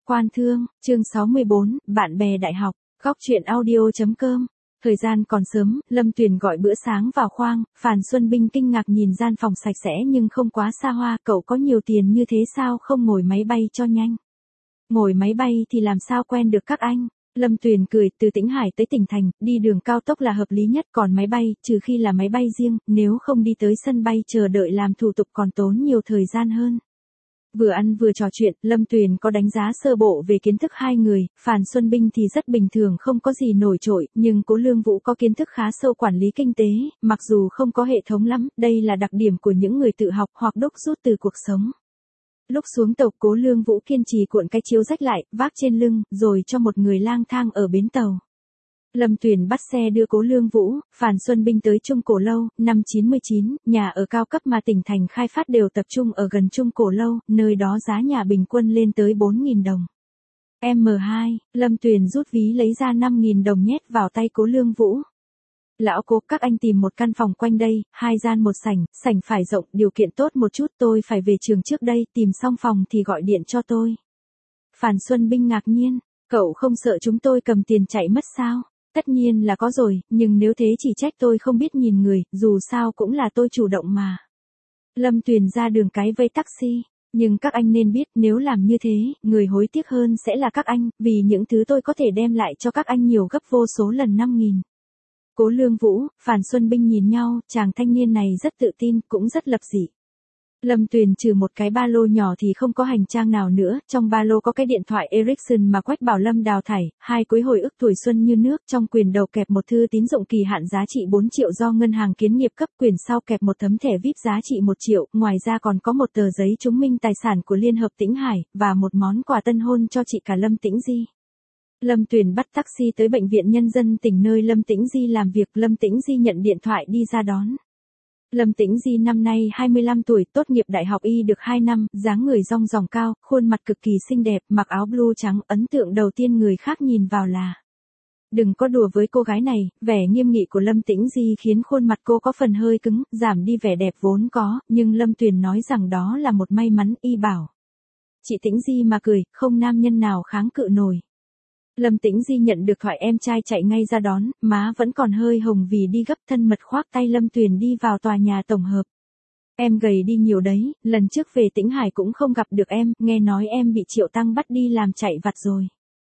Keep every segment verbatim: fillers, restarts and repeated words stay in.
Quan Thương, chương sáu mươi bốn, bạn bè đại học, góc truyện audio.com. Thời gian còn sớm, Lâm Tuyền gọi bữa sáng vào khoang, Phàn Xuân Binh kinh ngạc nhìn gian phòng sạch sẽ nhưng không quá xa hoa, cậu có nhiều tiền như thế sao không ngồi máy bay cho nhanh. Ngồi máy bay thì làm sao quen được các anh. Lâm Tuyền cười, từ Tĩnh Hải tới tỉnh thành, đi đường cao tốc là hợp lý nhất, còn máy bay, trừ khi là máy bay riêng, nếu không đi tới sân bay chờ đợi làm thủ tục còn tốn nhiều thời gian hơn. Vừa ăn vừa trò chuyện, Lâm Tuyền có đánh giá sơ bộ về kiến thức hai người, Phàn Xuân Binh thì rất bình thường không có gì nổi trội, nhưng Cố Lương Vũ có kiến thức khá sâu quản lý kinh tế, mặc dù không có hệ thống lắm, đây là đặc điểm của những người tự học hoặc đúc rút từ cuộc sống. Lúc xuống tàu, Cố Lương Vũ kiên trì cuộn cái chiếu rách lại, vác trên lưng, rồi cho một người lang thang ở bến tàu. Lâm Tuyền bắt xe đưa Cố Lương Vũ, Phàn Xuân Binh tới Trung Cổ Lâu, năm chín mươi chín, nhà ở cao cấp mà tỉnh thành khai phát đều tập trung ở gần Trung Cổ Lâu, nơi đó giá nhà bình quân lên tới bốn nghìn đồng. em hai, Lâm Tuyền rút ví lấy ra năm nghìn đồng nhét vào tay Cố Lương Vũ. Lão Cố, các anh tìm một căn phòng quanh đây, hai gian một sảnh, sảnh phải rộng, điều kiện tốt một chút, tôi phải về trường trước đây, tìm xong phòng thì gọi điện cho tôi. Phàn Xuân Binh ngạc nhiên, cậu không sợ chúng tôi cầm tiền chạy mất sao? Tất nhiên là có rồi, nhưng nếu thế chỉ trách tôi không biết nhìn người, dù sao cũng là tôi chủ động mà. Lâm Tuyền ra đường cái vây taxi, nhưng các anh nên biết nếu làm như thế, người hối tiếc hơn sẽ là các anh, vì những thứ tôi có thể đem lại cho các anh nhiều gấp vô số lần năm nghìn. Cố Lương Vũ, Phàn Xuân Binh nhìn nhau, chàng thanh niên này rất tự tin, cũng rất lập dị. Lâm Tuyền trừ một cái ba lô nhỏ thì không có hành trang nào nữa, trong ba lô có cái điện thoại Ericsson mà Quách Bảo Lâm đào thải, hai cuối hồi ức tuổi xuân như nước, trong quyền đầu kẹp một thư tín dụng kỳ hạn giá trị bốn triệu do ngân hàng Kiến Nghiệp cấp, quyền sau kẹp một tấm thẻ vi ai pi giá trị một triệu, ngoài ra còn có một tờ giấy chứng minh tài sản của Liên hợp Tĩnh Hải, và một món quà tân hôn cho chị cả Lâm Tĩnh Di. Lâm Tuyền bắt taxi tới bệnh viện nhân dân tỉnh nơi Lâm Tĩnh Di làm việc, Lâm Tĩnh Di nhận điện thoại đi ra đón. Lâm Tĩnh Di năm nay hai mươi lăm tuổi, tốt nghiệp đại học y được hai năm, dáng người rong ròng cao, khuôn mặt cực kỳ xinh đẹp, mặc áo blue trắng, ấn tượng đầu tiên người khác nhìn vào là. Đừng có đùa với cô gái này, vẻ nghiêm nghị của Lâm Tĩnh Di khiến khuôn mặt cô có phần hơi cứng, giảm đi vẻ đẹp vốn có, nhưng Lâm Tuyền nói rằng đó là một may mắn, y bảo. Chị Tĩnh Di mà cười, không nam nhân nào kháng cự nổi. Lâm Tĩnh Di nhận được thoại em trai chạy ngay ra đón, má vẫn còn hơi hồng vì đi gấp, thân mật khoác tay Lâm Tuyền đi vào tòa nhà tổng hợp. Em gầy đi nhiều đấy, lần trước về Tĩnh Hải cũng không gặp được em, nghe nói em bị Triệu Tăng bắt đi làm chạy vặt rồi.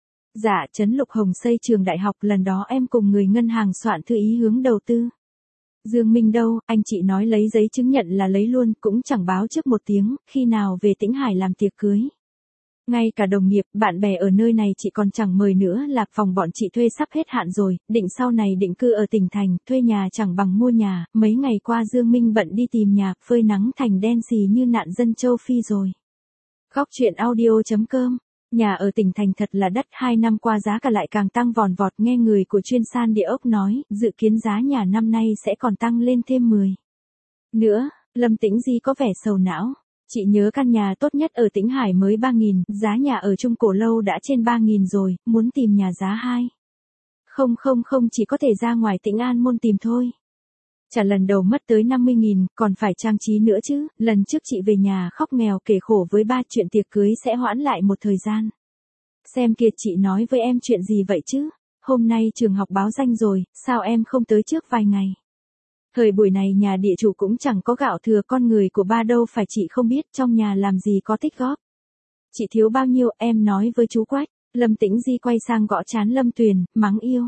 Dạ, Trấn Lục Hồng xây trường đại học, lần đó em cùng người ngân hàng soạn thư ý hướng đầu tư. Dương Minh đâu, anh chị nói lấy giấy chứng nhận là lấy luôn, cũng chẳng báo trước một tiếng, khi nào về Tĩnh Hải làm tiệc cưới. Ngay cả đồng nghiệp, bạn bè ở nơi này chị còn chẳng mời nữa, là phòng bọn chị thuê sắp hết hạn rồi, định sau này định cư ở tỉnh thành, thuê nhà chẳng bằng mua nhà, mấy ngày qua Dương Minh bận đi tìm nhà, phơi nắng thành đen xì như nạn dân châu Phi rồi. Góc truyện audio.com, nhà ở tỉnh thành thật là đắt, hai năm qua giá cả lại càng tăng vòn vọt, nghe người của chuyên san địa ốc nói, dự kiến giá nhà năm nay sẽ còn tăng lên thêm mười. Nữa, Lâm Tĩnh Di có vẻ sầu não. Chị nhớ căn nhà tốt nhất ở Tĩnh Hải mới ba nghìn, giá nhà ở Trung Cổ Lâu đã trên ba nghìn rồi, muốn tìm nhà giá hai. Không không không, chỉ có thể ra ngoài Tĩnh An Môn tìm thôi. Trả lần đầu mất tới năm mươi nghìn, còn phải trang trí nữa chứ, lần trước chị về nhà khóc nghèo kể khổ với ba, chuyện tiệc cưới sẽ hoãn lại một thời gian. Xem kìa, chị nói với em chuyện gì vậy chứ, hôm nay trường học báo danh rồi, sao em không tới trước vài ngày. Thời buổi này nhà địa chủ cũng chẳng có gạo thừa, con người của ba đâu phải chị không biết, trong nhà làm gì có tích góp. Chị thiếu bao nhiêu, em nói với chú Quách. Lâm Tĩnh Di quay sang gõ trán Lâm Tuyền, mắng yêu.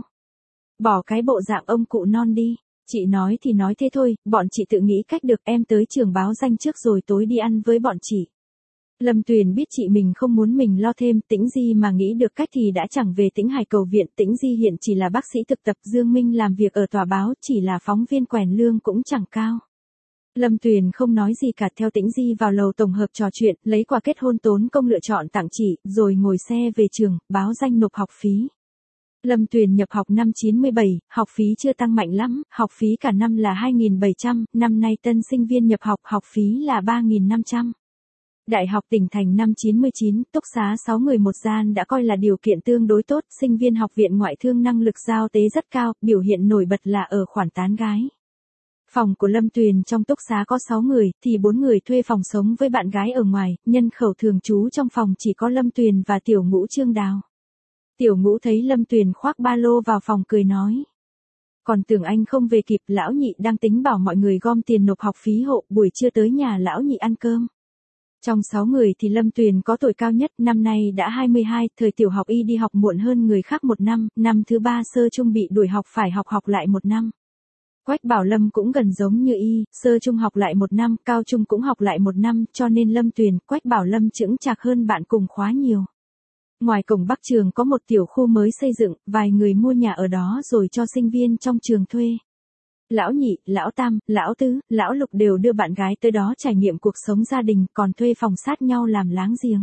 Bỏ cái bộ dạng ông cụ non đi, chị nói thì nói thế thôi, bọn chị tự nghĩ cách được, em tới trường báo danh trước rồi tối đi ăn với bọn chị. Lâm Tuyền biết chị mình không muốn mình lo thêm, Tĩnh Di mà nghĩ được cách thì đã chẳng về Tĩnh Hải cầu viện, Tĩnh Di hiện chỉ là bác sĩ thực tập, Dương Minh làm việc ở tòa báo, chỉ là phóng viên quèn, lương cũng chẳng cao. Lâm Tuyền không nói gì cả, theo Tĩnh Di vào lầu tổng hợp trò chuyện, lấy quà kết hôn tốn công lựa chọn tặng chị, rồi ngồi xe về trường, báo danh nộp học phí. Lâm Tuyền nhập học năm chín mươi bảy, học phí chưa tăng mạnh lắm, học phí cả năm là hai nghìn bảy trăm, năm nay tân sinh viên nhập học, học phí là ba nghìn năm trăm. Đại học tỉnh thành năm chín mươi chín, túc xá sáu người một gian đã coi là điều kiện tương đối tốt, sinh viên học viện ngoại thương năng lực giao tế rất cao, biểu hiện nổi bật là ở khoản tán gái. Phòng của Lâm Tuyền trong túc xá có sáu người, thì bốn người thuê phòng sống với bạn gái ở ngoài, nhân khẩu thường trú trong phòng chỉ có Lâm Tuyền và tiểu ngũ Trương Đào. Tiểu ngũ thấy Lâm Tuyền khoác ba lô vào phòng cười nói. Còn tưởng anh không về kịp, lão nhị đang tính bảo mọi người gom tiền nộp học phí hộ, buổi trưa tới nhà lão nhị ăn cơm. Trong sáu người thì Lâm Tuyền có tuổi cao nhất, năm nay đã hai mươi hai, thời tiểu học y đi học muộn hơn người khác một năm, năm thứ ba sơ trung bị đuổi học phải học học lại một năm. Quách Bảo Lâm cũng gần giống như y, sơ trung học lại một năm, cao trung cũng học lại một năm, cho nên Lâm Tuyền, Quách Bảo Lâm chững chạc hơn bạn cùng khóa nhiều. Ngoài cổng Bắc trường có một tiểu khu mới xây dựng, vài người mua nhà ở đó rồi cho sinh viên trong trường thuê. Lão nhị, lão tam, lão tứ, lão lục đều đưa bạn gái tới đó trải nghiệm cuộc sống gia đình, còn thuê phòng sát nhau làm láng giềng.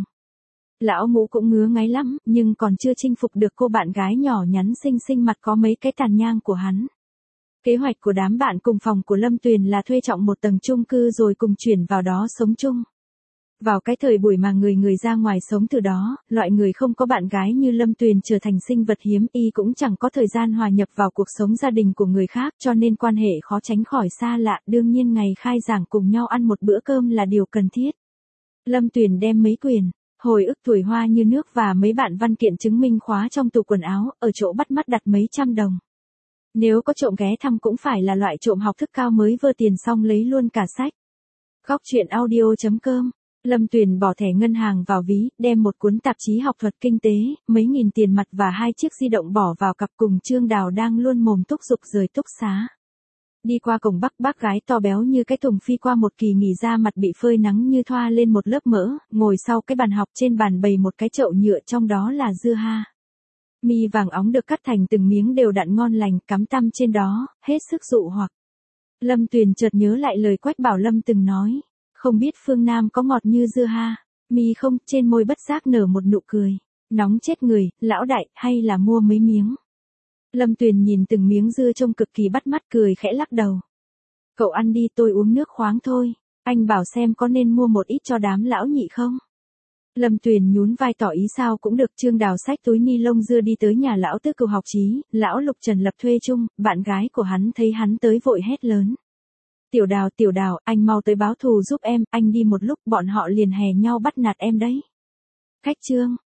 Lão ngũ cũng ngứa ngáy lắm, nhưng còn chưa chinh phục được cô bạn gái nhỏ nhắn xinh xinh mặt có mấy cái tàn nhang của hắn. Kế hoạch của đám bạn cùng phòng của Lâm Tuyền là thuê trọn một tầng chung cư rồi cùng chuyển vào đó sống chung. Vào cái thời buổi mà người người ra ngoài sống từ đó, loại người không có bạn gái như Lâm Tuyền trở thành sinh vật hiếm, y cũng chẳng có thời gian hòa nhập vào cuộc sống gia đình của người khác, cho nên quan hệ khó tránh khỏi xa lạ, đương nhiên ngày khai giảng cùng nhau ăn một bữa cơm là điều cần thiết. Lâm Tuyền đem mấy quyển hồi ức tuổi hoa như nước và mấy bạn văn kiện chứng minh khóa trong tủ quần áo, ở chỗ bắt mắt đặt mấy trăm đồng. Nếu có trộm ghé thăm cũng phải là loại trộm học thức cao mới vơ tiền xong lấy luôn cả sách. Góc truyện audio chấm com. Lâm Tuyền bỏ thẻ ngân hàng vào ví, đem một cuốn tạp chí học thuật kinh tế, mấy nghìn tiền mặt và hai chiếc di động bỏ vào cặp cùng Trương Đào đang luôn mồm thúc giục rời túc xá. Đi qua cổng Bắc, bác gái to béo như cái thùng phi qua một kỳ nghỉ ra mặt bị phơi nắng như thoa lên một lớp mỡ, ngồi sau cái bàn học, trên bàn bày một cái chậu nhựa trong đó là dưa ha. Mi vàng óng được cắt thành từng miếng đều đặn ngon lành, cắm tăm trên đó, hết sức dụ hoặc. Lâm Tuyền chợt nhớ lại lời Quách Bảo Lâm từng nói, không biết phương Nam có ngọt như dưa ha. Mi không, trên môi bất giác nở một nụ cười. Nóng chết người, lão đại, hay là mua mấy miếng. Lâm Tuyền nhìn từng miếng dưa trông cực kỳ bắt mắt cười khẽ lắc đầu. Cậu ăn đi, tôi uống nước khoáng thôi. Anh bảo xem có nên mua một ít cho đám lão nhị không? Lâm Tuyền nhún vai tỏ ý sao cũng được. Trương Đào xách túi ni lông dưa đi tới nhà lão tứ cựu học chí, lão Lục Trần Lập thuê chung, bạn gái của hắn thấy hắn tới vội hét lớn. Tiểu Đào, Tiểu Đào, anh mau tới báo thù giúp em, anh đi một lúc bọn họ liền hè nhau bắt nạt em đấy. Khách Trương,